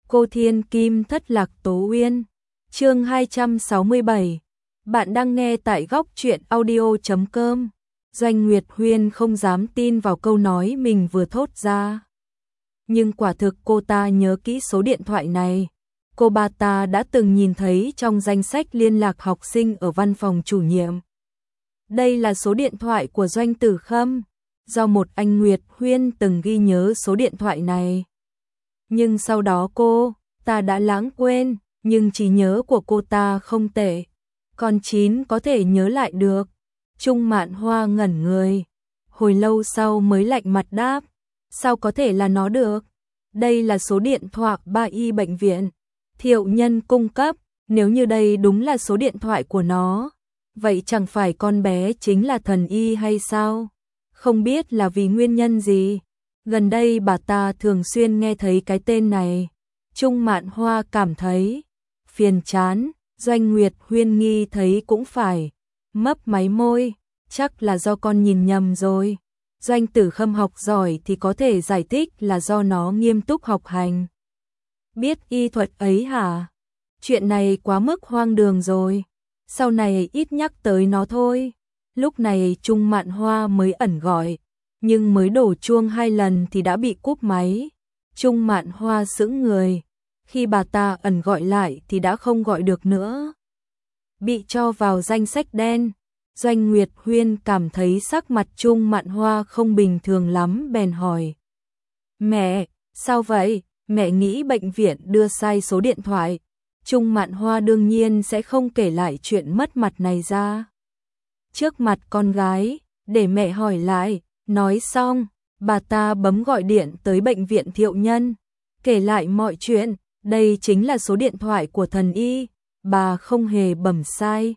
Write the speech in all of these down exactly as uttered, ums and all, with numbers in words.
Cô Thiên Kim thất lạc Tố Uyên. Chương hai trăm sáu mươi bảy. Bạn đang nghe tại góc truyện audio chấm com. Doanh Nguyệt Huyên không dám tin vào câu nói mình vừa thốt ra. Nhưng quả thực cô ta nhớ kỹ số điện thoại này. Cô bà ta đã từng nhìn thấy trong danh sách liên lạc học sinh ở văn phòng chủ nhiệm. Đây là số điện thoại của Doanh Tử Khâm. Do một anh Nguyệt Huyên từng ghi nhớ số điện thoại này. Nhưng sau đó cô ta đã lãng quên, nhưng trí nhớ của cô ta không tệ. Còn Chín có thể nhớ lại được. Trung Mạn Hoa ngẩn người. Hồi lâu sau mới lạnh mặt đáp. Sao có thể là nó được? Đây là số điện thoại ba y bệnh viện. Thiệu Nhân cung cấp. Nếu như đây đúng là số điện thoại của nó, vậy chẳng phải con bé chính là thần y hay sao? Không biết là vì nguyên nhân gì. Gần đây bà ta thường xuyên nghe thấy cái tên này. Trung Mạn Hoa cảm thấy phiền chán. Doanh Nguyệt Huyên nghi thấy cũng phải. Mấp máy môi. Chắc là do con nhìn nhầm rồi. Doanh Tử Khâm học giỏi thì có thể giải thích là do nó nghiêm túc học hành. Biết y thuật ấy hả? Chuyện này quá mức hoang đường rồi. Sau này ít nhắc tới nó thôi. Lúc này Trung Mạn Hoa mới ẩn gọi. Nhưng mới đổ chuông hai lần thì đã bị cúp máy. Trung Mạn Hoa sững người. Khi bà ta ẩn gọi lại thì đã không gọi được nữa. Bị cho vào danh sách đen. Doanh Nguyệt Huyên cảm thấy sắc mặt Trung Mạn Hoa không bình thường lắm bèn hỏi. Mẹ, sao vậy? Mẹ nghĩ bệnh viện đưa sai số điện thoại. Trung Mạn Hoa đương nhiên sẽ không kể lại chuyện mất mặt này ra trước mặt con gái, để mẹ hỏi lại. Nói xong, bà ta bấm gọi điện tới bệnh viện Thiệu Nhân, kể lại mọi chuyện. Đây chính là số điện thoại của thần y, bà không hề bấm sai.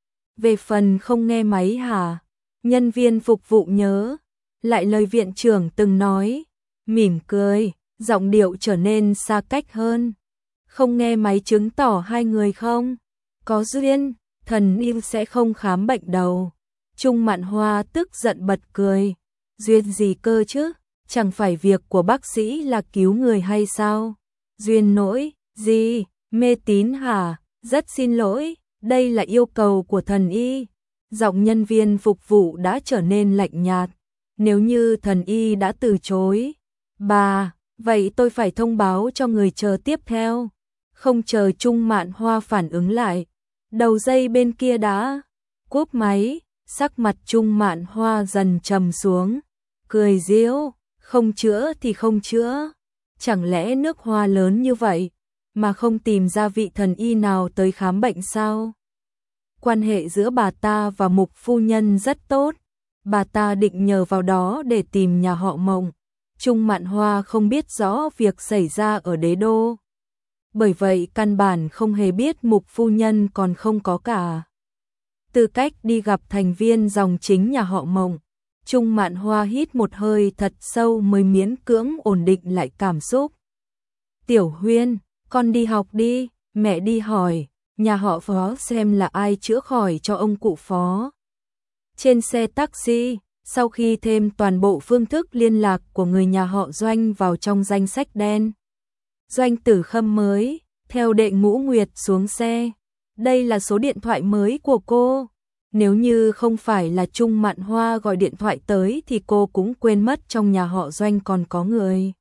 Về phần không nghe máy hả? Nhân viên phục vụ nhớ lại lời viện trưởng từng nói, mỉm cười, giọng điệu trở nên xa cách hơn. Không nghe máy chứng tỏ hai người không có duyên, thần y sẽ không khám bệnh đầu. Trung Mạn Hoa tức giận bật cười. Duyên gì cơ chứ? Chẳng phải việc của bác sĩ là cứu người hay sao? Duyên nỗi gì? Mê tín hả? Rất xin lỗi, đây là yêu cầu của thần y. Giọng nhân viên phục vụ đã trở nên lạnh nhạt. Nếu như thần y đã từ chối, bà, vậy tôi phải thông báo cho người chờ tiếp theo. Không chờ Trung Mạn Hoa phản ứng lại, đầu dây bên kia đã cúp máy. Sắc mặt Trung Mạn Hoa dần trầm xuống, cười giễu, không chữa thì không chữa. Chẳng lẽ nước hoa lớn như vậy mà không tìm ra vị thần y nào tới khám bệnh sao? Quan hệ giữa bà ta và Mục phu nhân rất tốt, bà ta định nhờ vào đó để tìm nhà họ Mộng. Trung Mạn Hoa không biết rõ việc xảy ra ở Đế Đô, bởi vậy căn bản không hề biết Mục phu nhân còn không có cả tư cách đi gặp thành viên dòng chính nhà họ Mộng. Trung Mạn Hoa hít một hơi thật sâu mới miễn cưỡng ổn định lại cảm xúc. Tiểu Huyên, con đi học đi, mẹ đi hỏi nhà họ Phó xem là ai chữa khỏi cho ông cụ Phó. Trên xe taxi, sau khi thêm toàn bộ phương thức liên lạc của người nhà họ Doanh vào trong danh sách đen, Doanh Tử Khâm mới theo Đệ Ngũ Nguyệt xuống xe. Đây là số điện thoại mới của cô. Nếu như không phải là Trung Mạn Hoa gọi điện thoại tới thì cô cũng quên mất trong nhà họ Doanh còn có người.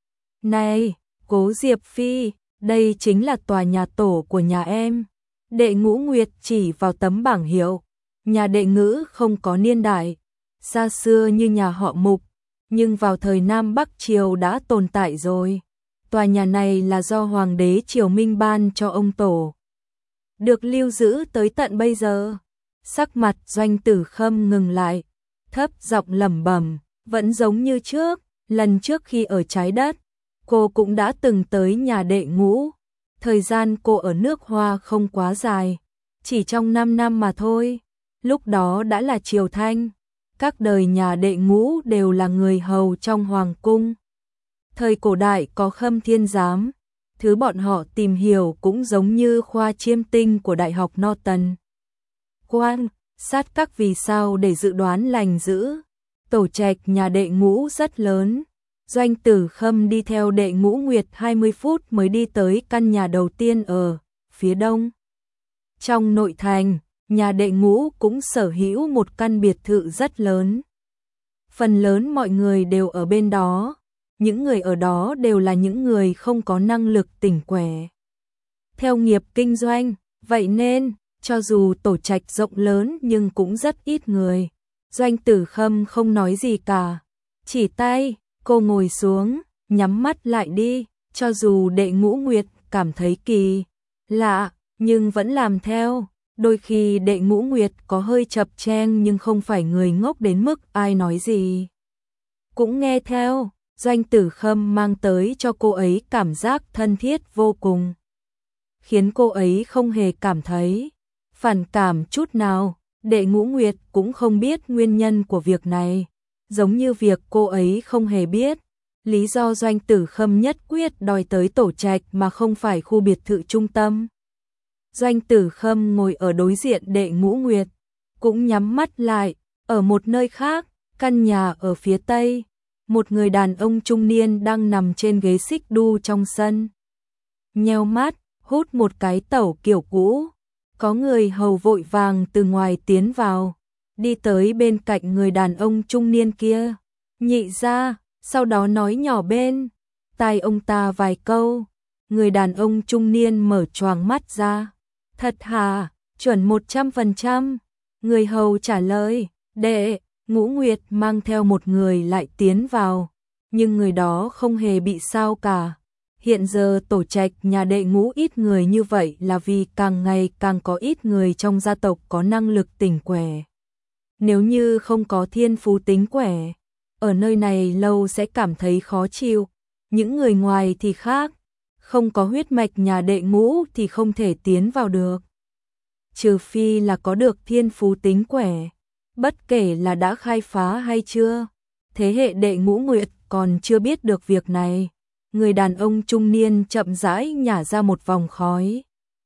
Này, Cố Diệp Phi, đây chính là tòa nhà tổ của nhà em. Đệ Ngũ Nguyệt chỉ vào tấm bảng hiệu. Nhà Đệ Ngữ không có niên đại xa xưa như nhà họ Mục, nhưng vào thời Nam Bắc Triều đã tồn tại rồi. Tòa nhà này là do Hoàng đế Triều Minh ban cho ông tổ, được lưu giữ tới tận bây giờ. Sắc mặt Doanh Tử Khâm ngừng lại, thấp giọng lẩm bẩm, vẫn giống như trước. Lần trước khi ở Trái Đất, cô cũng đã từng tới nhà Đệ Ngũ. Thời gian cô ở nước Hoa không quá dài, chỉ trong năm năm mà thôi. Lúc đó đã là Triều Thanh, các đời nhà Đệ Ngũ đều là người hầu trong hoàng cung. Thời cổ đại có Khâm Thiên Giám, thứ bọn họ tìm hiểu cũng giống như khoa chiêm tinh của Đại học Norton. Quan sát các vì sao để dự đoán lành dữ. Tổ trạch nhà Đệ Ngũ rất lớn, Doanh Tử Khâm đi theo Đệ Ngũ Nguyệt hai mươi phút mới đi tới căn nhà đầu tiên ở phía đông. Trong nội thành, nhà Đệ Ngũ cũng sở hữu một căn biệt thự rất lớn. Phần lớn mọi người đều ở bên đó, những người ở đó đều là những người không có năng lực tỉnh quẻ. Theo nghiệp kinh doanh, vậy nên, cho dù tổ trạch rộng lớn nhưng cũng rất ít người. Doanh Tử Khâm không nói gì cả, chỉ tay, cô ngồi xuống, nhắm mắt lại đi, cho dù Đệ Ngũ Nguyệt cảm thấy kỳ lạ, nhưng vẫn làm theo. Đôi khi Đệ Ngũ Nguyệt có hơi chập chênh nhưng không phải người ngốc đến mức ai nói gì cũng nghe theo. Doanh Tử Khâm mang tới cho cô ấy cảm giác thân thiết vô cùng, khiến cô ấy không hề cảm thấy phản cảm chút nào. Đệ Ngũ Nguyệt cũng không biết nguyên nhân của việc này, giống như việc cô ấy không hề biết lý do Doanh Tử Khâm nhất quyết đòi tới tổ trạch mà không phải khu biệt thự trung tâm. Doanh Tử Khâm ngồi ở đối diện Đệ Ngũ Nguyệt, cũng nhắm mắt lại. Ở một nơi khác, căn nhà ở phía tây, một người đàn ông trung niên đang nằm trên ghế xích đu trong sân, nheo mắt, hút một cái tẩu kiểu cũ. Có người hầu vội vàng từ ngoài tiến vào, đi tới bên cạnh người đàn ông trung niên kia, nhị ra, sau đó nói nhỏ bên tai ông ta vài câu. Người đàn ông trung niên mở choàng mắt ra. Thật hả? Chuẩn một trăm phần trăm. Người hầu trả lời. Đệ Ngũ Nguyệt mang theo một người lại tiến vào, nhưng người đó không hề bị sao cả. Hiện giờ tổ trạch nhà Đệ Ngũ ít người như vậy là vì càng ngày càng có ít người trong gia tộc có năng lực tỉnh quẻ. Nếu như không có thiên phú tính quẻ, ở nơi này lâu sẽ cảm thấy khó chịu. Những người ngoài thì khác, không có huyết mạch nhà Đệ Ngũ thì không thể tiến vào được. Trừ phi là có được thiên phú tính quẻ, bất kể là đã khai phá hay chưa. Thế hệ Đệ Ngũ Nguyệt còn chưa biết được việc này. Người đàn ông trung niên chậm rãi nhả ra một vòng khói.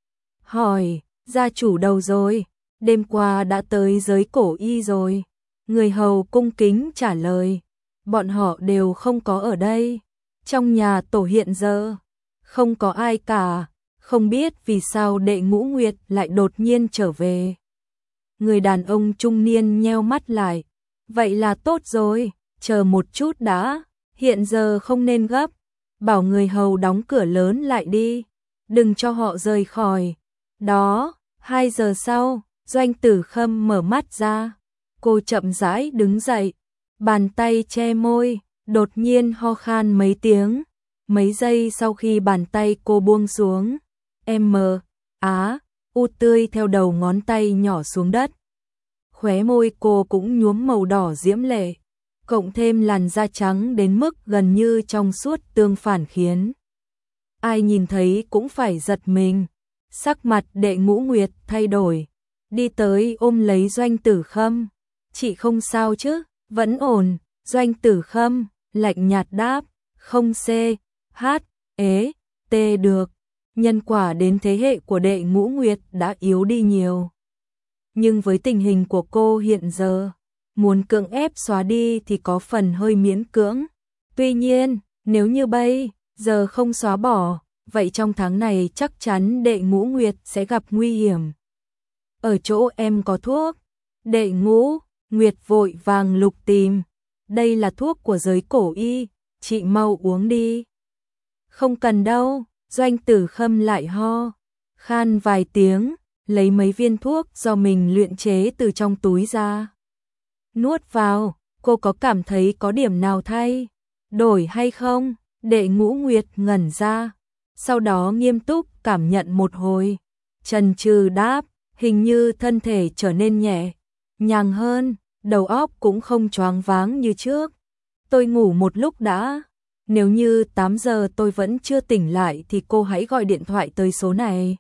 Hỏi, gia chủ đâu rồi? Đêm qua đã tới giới cổ y rồi. Người hầu cung kính trả lời. Bọn họ đều không có ở đây. Trong nhà tổ hiện giờ không có ai cả. Không biết vì sao Đệ Ngũ Nguyệt lại đột nhiên trở về. Người đàn ông trung niên nheo mắt lại. Vậy là tốt rồi, chờ một chút đã. Hiện giờ không nên gấp. Bảo người hầu đóng cửa lớn lại đi, đừng cho họ rời khỏi. Đó, hai giờ sau, Doanh Tử Khâm mở mắt ra. Cô chậm rãi đứng dậy, bàn tay che môi, đột nhiên ho khan mấy tiếng. Mấy giây sau khi bàn tay cô buông xuống, M, Á, U tươi theo đầu ngón tay nhỏ xuống đất. Khóe môi cô cũng nhuốm màu đỏ diễm lệ, cộng thêm làn da trắng đến mức gần như trong suốt tương phản khiến ai nhìn thấy cũng phải giật mình. Sắc mặt Đệ Ngũ Nguyệt thay đổi, đi tới ôm lấy Doanh Tử Khâm. Chị không sao chứ? Vẫn ổn. Doanh Tử Khâm lạnh nhạt đáp. Không c, h, ế, t được. Nhân quả đến thế hệ của Đệ Ngũ Nguyệt đã yếu đi nhiều. Nhưng với tình hình của cô hiện giờ, muốn cưỡng ép xóa đi thì có phần hơi miễn cưỡng. Tuy nhiên, nếu như bây giờ không xóa bỏ, vậy trong tháng này chắc chắn Đệ Ngũ Nguyệt sẽ gặp nguy hiểm. Ở chỗ em có thuốc. Đệ Ngũ Nguyệt vội vàng lục tìm. Đây là thuốc của giới cổ y, chị mau uống đi. Không cần đâu. Doanh Tử Khâm lại ho khan vài tiếng, lấy mấy viên thuốc do mình luyện chế từ trong túi ra. Nuốt vào. Cô có cảm thấy có điểm nào thay đổi hay không? Đệ Ngũ Nguyệt ngẩn ra, sau đó nghiêm túc cảm nhận một hồi, chần chừ đáp, hình như thân thể trở nên nhẹ nhàng hơn, đầu óc cũng không choáng váng như trước. Tôi ngủ một lúc đã. Nếu như tám giờ tôi vẫn chưa tỉnh lại thì cô hãy gọi điện thoại tới số này.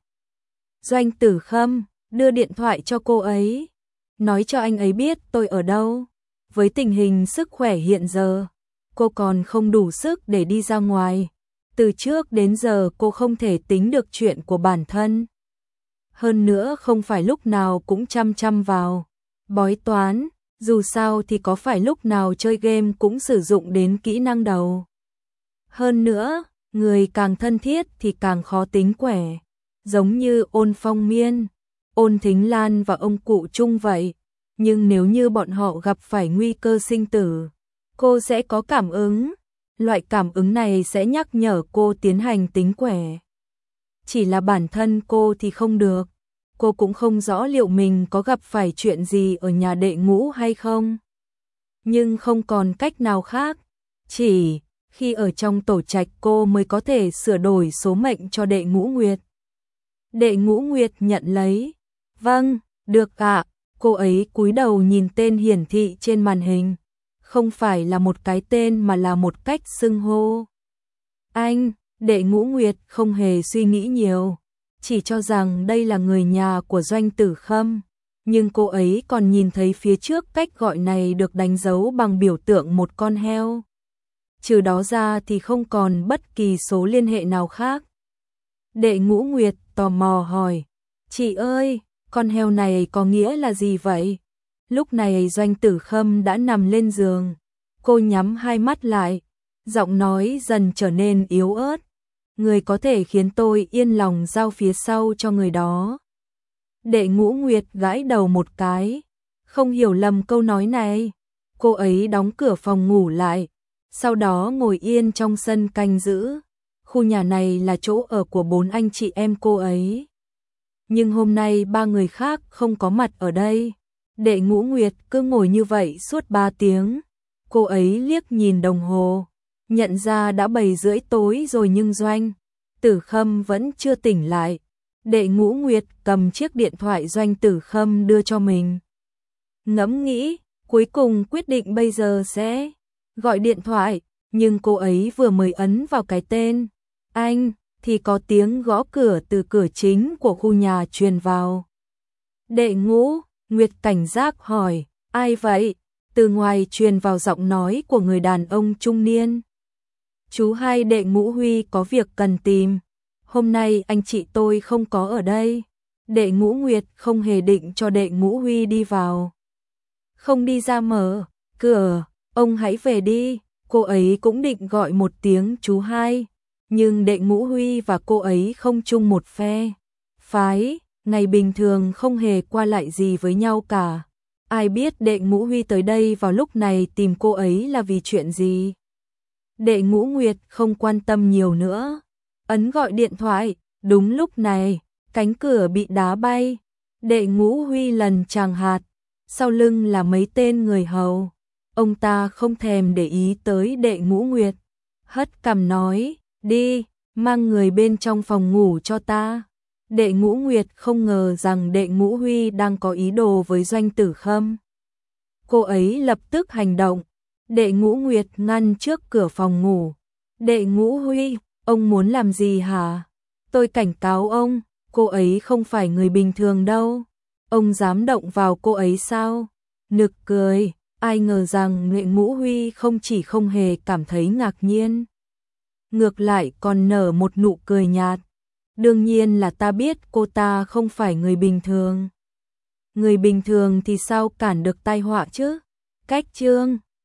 Doanh Tử Khâm đưa điện thoại cho cô ấy, nói cho anh ấy biết tôi ở đâu. Với tình hình sức khỏe hiện giờ, cô còn không đủ sức để đi ra ngoài. Từ trước đến giờ cô không thể tính được chuyện của bản thân. Hơn nữa không phải lúc nào cũng chăm chăm vào bói toán. Dù sao thì có phải lúc nào chơi game cũng sử dụng đến kỹ năng đầu. Hơn nữa, người càng thân thiết thì càng khó tính quẻ. Giống như Ôn Phong Miên, Ôn Thính Lan và ông cụ Trung vậy. Nhưng nếu như bọn họ gặp phải nguy cơ sinh tử, cô sẽ có cảm ứng. Loại cảm ứng này sẽ nhắc nhở cô tiến hành tính quẻ. Chỉ là bản thân cô thì không được. Cô cũng không rõ liệu mình có gặp phải chuyện gì ở nhà đệ Ngũ hay không. Nhưng không còn cách nào khác. Chỉ khi ở trong tổ trạch cô mới có thể sửa đổi số mệnh cho đệ Ngũ Nguyệt. Đệ Ngũ Nguyệt nhận lấy. Vâng, được ạ. Cô ấy cúi đầu nhìn tên hiển thị trên màn hình. Không phải là một cái tên mà là một cách xưng hô. Anh, đệ Ngũ Nguyệt không hề suy nghĩ nhiều. Chỉ cho rằng đây là người nhà của Doanh Tử Khâm. Nhưng cô ấy còn nhìn thấy phía trước cách gọi này được đánh dấu bằng biểu tượng một con heo. Trừ đó ra thì không còn bất kỳ số liên hệ nào khác. Đệ Ngũ Nguyệt tò mò hỏi. Chị ơi, con heo này có nghĩa là gì vậy? Lúc này Doanh Tử Khâm đã nằm lên giường. Cô nhắm hai mắt lại. Giọng nói dần trở nên yếu ớt. Người có thể khiến tôi yên lòng giao phía sau cho người đó. Đệ Ngũ Nguyệt gãi đầu một cái. Không hiểu lầm câu nói này. Cô ấy đóng cửa phòng ngủ lại. Sau đó ngồi yên trong sân canh giữ. Khu nhà này là chỗ ở của bốn anh chị em cô ấy. Nhưng hôm nay ba người khác không có mặt ở đây. Đệ Ngũ Nguyệt cứ ngồi như vậy suốt ba tiếng. Cô ấy liếc nhìn đồng hồ. Nhận ra đã bảy rưỡi tối rồi nhưng Doanh Tử Khâm vẫn chưa tỉnh lại. Đệ Ngũ Nguyệt cầm chiếc điện thoại Doanh Tử Khâm đưa cho mình. Ngẫm nghĩ, cuối cùng quyết định bây giờ sẽ gọi điện thoại. Nhưng cô ấy vừa mới ấn vào cái tên anh thì có tiếng gõ cửa từ cửa chính của khu nhà truyền vào. Đệ Ngũ Nguyệt cảnh giác hỏi, ai vậy? Từ ngoài truyền vào giọng nói của người đàn ông trung niên. Chú hai đệ Ngũ Huy có việc cần tìm. Hôm nay anh chị tôi không có ở đây. Đệ Ngũ Nguyệt không hề định cho đệ Ngũ Huy đi vào. Không đi ra mở cửa, ông hãy về đi. Cô ấy cũng định gọi một tiếng chú hai. Nhưng đệ Ngũ Huy và cô ấy không chung một phe phái, ngày bình thường không hề qua lại gì với nhau cả. Ai biết đệ Ngũ Huy tới đây vào lúc này tìm cô ấy là vì chuyện gì? Đệ Ngũ Nguyệt không quan tâm nhiều nữa. Ấn gọi điện thoại, đúng lúc này, cánh cửa bị đá bay. Đệ Ngũ Huy lần chàng hạt, sau lưng là mấy tên người hầu. Ông ta không thèm để ý tới đệ Ngũ Nguyệt. Hất cằm nói, đi, mang người bên trong phòng ngủ cho ta. Đệ Ngũ Nguyệt không ngờ rằng đệ Ngũ Huy đang có ý đồ với Doanh Tử Khâm. Cô ấy lập tức hành động. Đệ Ngũ Nguyệt ngăn trước cửa phòng ngủ. Đệ Ngũ Huy, ông muốn làm gì hả? Tôi cảnh cáo ông, cô ấy không phải người bình thường đâu. Ông dám động vào cô ấy sao? Nực cười, ai ngờ rằng đệ Ngũ Huy không chỉ không hề cảm thấy ngạc nhiên. Ngược lại còn nở một nụ cười nhạt. Đương nhiên là ta biết cô ta không phải người bình thường. Người bình thường thì sao cản được tai họa chứ? Cách chương